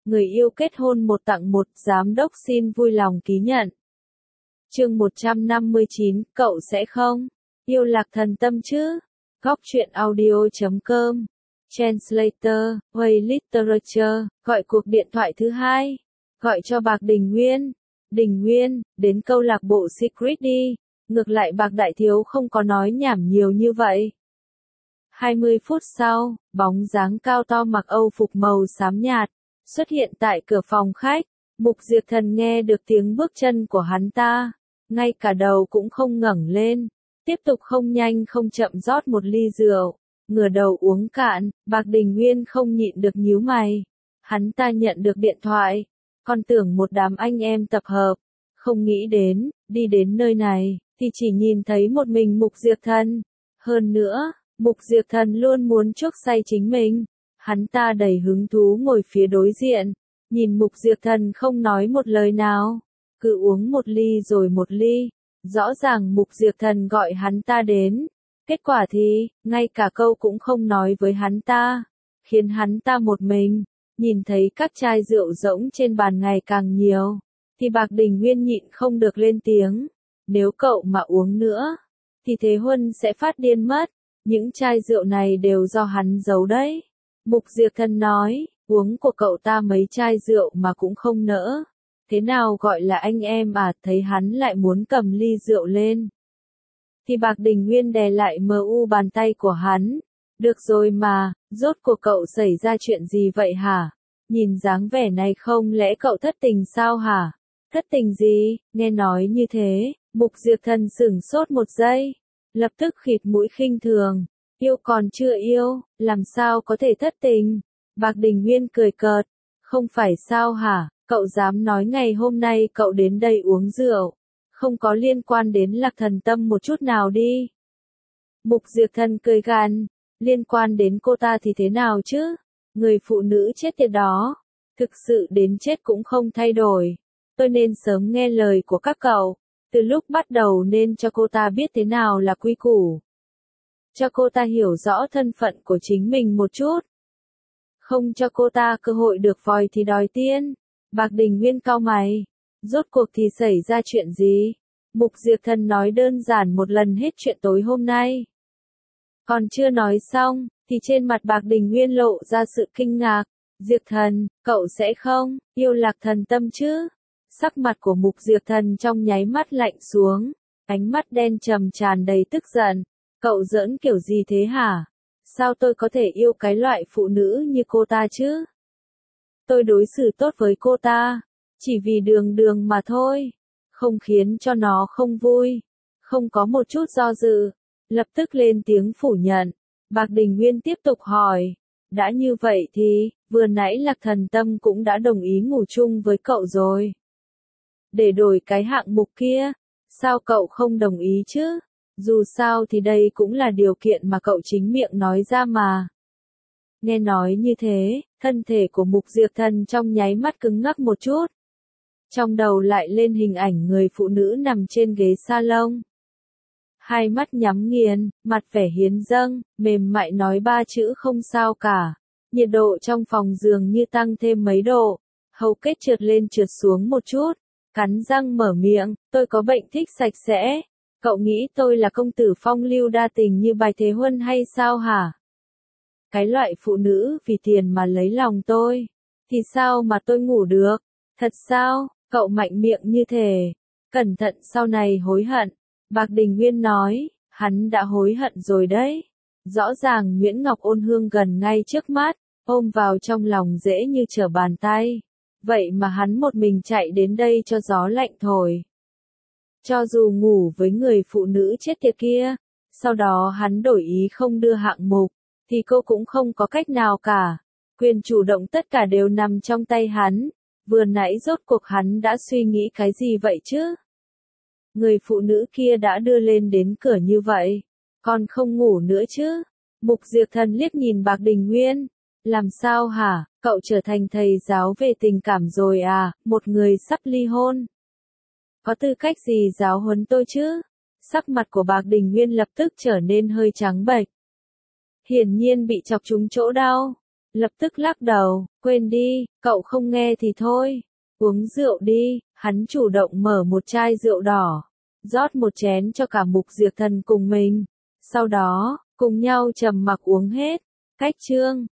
người yêu kết hôn 1 tặng 1, giám đốc xin vui lòng ký nhận. Chương 159, cậu sẽ không yêu Lạc Thần Tâm chứ? Góc truyện audio.com. Translator, Way Literature, gọi cuộc điện thoại thứ 2. Gọi cho Bạc Đình Nguyên. Đình Nguyên, đến câu lạc bộ Secret đi. Ngược lại Bạc Đại Thiếu không có nói nhảm nhiều như vậy. 20 phút sau, bóng dáng cao to mặc Âu phục màu xám nhạt, xuất hiện tại cửa phòng khách. Mục Diệp Thần nghe được tiếng bước chân của hắn ta, ngay cả đầu cũng không ngẩng lên, tiếp tục không nhanh không chậm rót một ly rượu, ngửa đầu uống cạn. Bạc Đình Nguyên không nhịn được nhíu mày. Hắn ta nhận được điện thoại, còn tưởng một đám anh em tập hợp, không nghĩ đến, đi đến nơi này, thì chỉ nhìn thấy một mình Mục Diệp Thần. Hơn nữa, Mục Diệp Thần luôn muốn chuốc say chính mình. Hắn ta đầy hứng thú ngồi phía đối diện, nhìn Mục Diệp Thần không nói một lời nào, cứ uống một ly rồi một ly. Rõ ràng Mục Diệp Thần gọi hắn ta đến, kết quả thì, ngay cả câu cũng không nói với hắn ta, khiến hắn ta một mình. Nhìn thấy các chai rượu rỗng trên bàn ngày càng nhiều, thì Bạc Đình Nguyên nhịn không được lên tiếng. Nếu cậu mà uống nữa, thì Thế Huân sẽ phát điên mất. Những chai rượu này đều do hắn giấu đấy. Mục Diệp Thần nói, uống của cậu ta mấy chai rượu mà cũng không nỡ. Thế nào gọi là anh em à? Thấy hắn lại muốn cầm ly rượu lên, thì Bạc Đình Nguyên đè lại bàn tay của hắn. Được rồi mà, rốt cuộc cậu xảy ra chuyện gì vậy hả? Nhìn dáng vẻ này không lẽ cậu thất tình sao hả? Thất tình gì? Nghe nói như thế, Mục Diệp Thần sửng sốt một giây, lập tức khịt mũi khinh thường. Yêu còn chưa yêu, làm sao có thể thất tình? Bạc Đình Nguyên cười cợt. Không phải sao hả? Cậu dám nói ngày hôm nay cậu đến đây uống rượu, không có liên quan đến Lạc Thần Tâm một chút nào đi. Mục Diệp Thần cười gằn, liên quan đến cô ta thì thế nào chứ? Người phụ nữ chết tiệt đó, thực sự đến chết cũng không thay đổi. Tôi nên sớm nghe lời của các cậu, từ lúc bắt đầu nên cho cô ta biết thế nào là quy củ. Cho cô ta hiểu rõ thân phận của chính mình một chút. Không cho cô ta cơ hội được vòi thì đòi tiên. Bạc Đình Nguyên cau mày. Rốt cuộc thì xảy ra chuyện gì? Mục Diệp Thần nói đơn giản một lần hết chuyện tối hôm nay. Còn chưa nói xong, thì trên mặt Bạc Đình Nguyên lộ ra sự kinh ngạc. Diệp Thần, cậu sẽ không yêu Lạc Thần Tâm chứ? Sắc mặt của Mục Diệp Thần trong nháy mắt lạnh xuống, ánh mắt đen trầm tràn đầy tức giận. Cậu giỡn kiểu gì thế hả? Sao tôi có thể yêu cái loại phụ nữ như cô ta chứ? Tôi đối xử tốt với cô ta, chỉ vì đường mà thôi, không khiến cho nó không vui, không có một chút do dự, lập tức lên tiếng phủ nhận. Bạc Đình Nguyên tiếp tục hỏi, đã như vậy thì, vừa nãy Lạc Thần Tâm cũng đã đồng ý ngủ chung với cậu rồi. Để đổi cái hạng mục kia, sao cậu không đồng ý chứ? Dù sao thì đây cũng là điều kiện mà cậu chính miệng nói ra mà. Nghe nói như thế, thân thể của Mục Diệp Thần trong nháy mắt cứng ngắc một chút. Trong đầu lại lên hình ảnh người phụ nữ nằm trên ghế salon. Hai mắt nhắm nghiền, mặt vẻ hiến dâng, mềm mại nói 3 chữ không sao cả. Nhiệt độ trong phòng giường như tăng thêm mấy độ, hầu kết trượt lên trượt xuống một chút. Cắn răng mở miệng, tôi có bệnh thích sạch sẽ. Cậu nghĩ tôi là công tử phong lưu đa tình như Bạch Thế Huân hay sao hả? Cái loại phụ nữ vì tiền mà lấy lòng tôi, thì sao mà tôi ngủ được? Thật sao? Cậu mạnh miệng như thế. Cẩn thận sau này hối hận. Bạc Đình Nguyên nói, hắn đã hối hận rồi đấy. Rõ ràng Nguyễn Ngọc Ôn Hương gần ngay trước mắt, ôm vào trong lòng dễ như trở bàn tay. Vậy mà hắn một mình chạy đến đây cho gió lạnh thổi. Cho dù ngủ với người phụ nữ chết tiệt kia, sau đó hắn đổi ý không đưa hạng mục, thì cô cũng không có cách nào cả. Quyền chủ động tất cả đều nằm trong tay hắn. Vừa nãy rốt cuộc hắn đã suy nghĩ cái gì vậy chứ? Người phụ nữ kia đã đưa lên đến cửa như vậy, còn không ngủ nữa chứ? Mục Diệp Thần liếc nhìn Bạc Đình Nguyên. Làm sao hả? Cậu trở thành thầy giáo về tình cảm rồi à? Một người sắp ly hôn, có tư cách gì giáo huấn tôi chứ? Sắc mặt của Bạc Đình Nguyên lập tức trở nên hơi trắng bệch. Hiển nhiên bị chọc trúng chỗ đau. lập tức lắc đầu, quên đi, cậu không nghe thì thôi. Uống rượu đi, hắn chủ động mở một chai rượu đỏ, rót một chén cho cả Mục Diệp Thần cùng mình. Sau đó, cùng nhau trầm mặc uống hết. Cách chương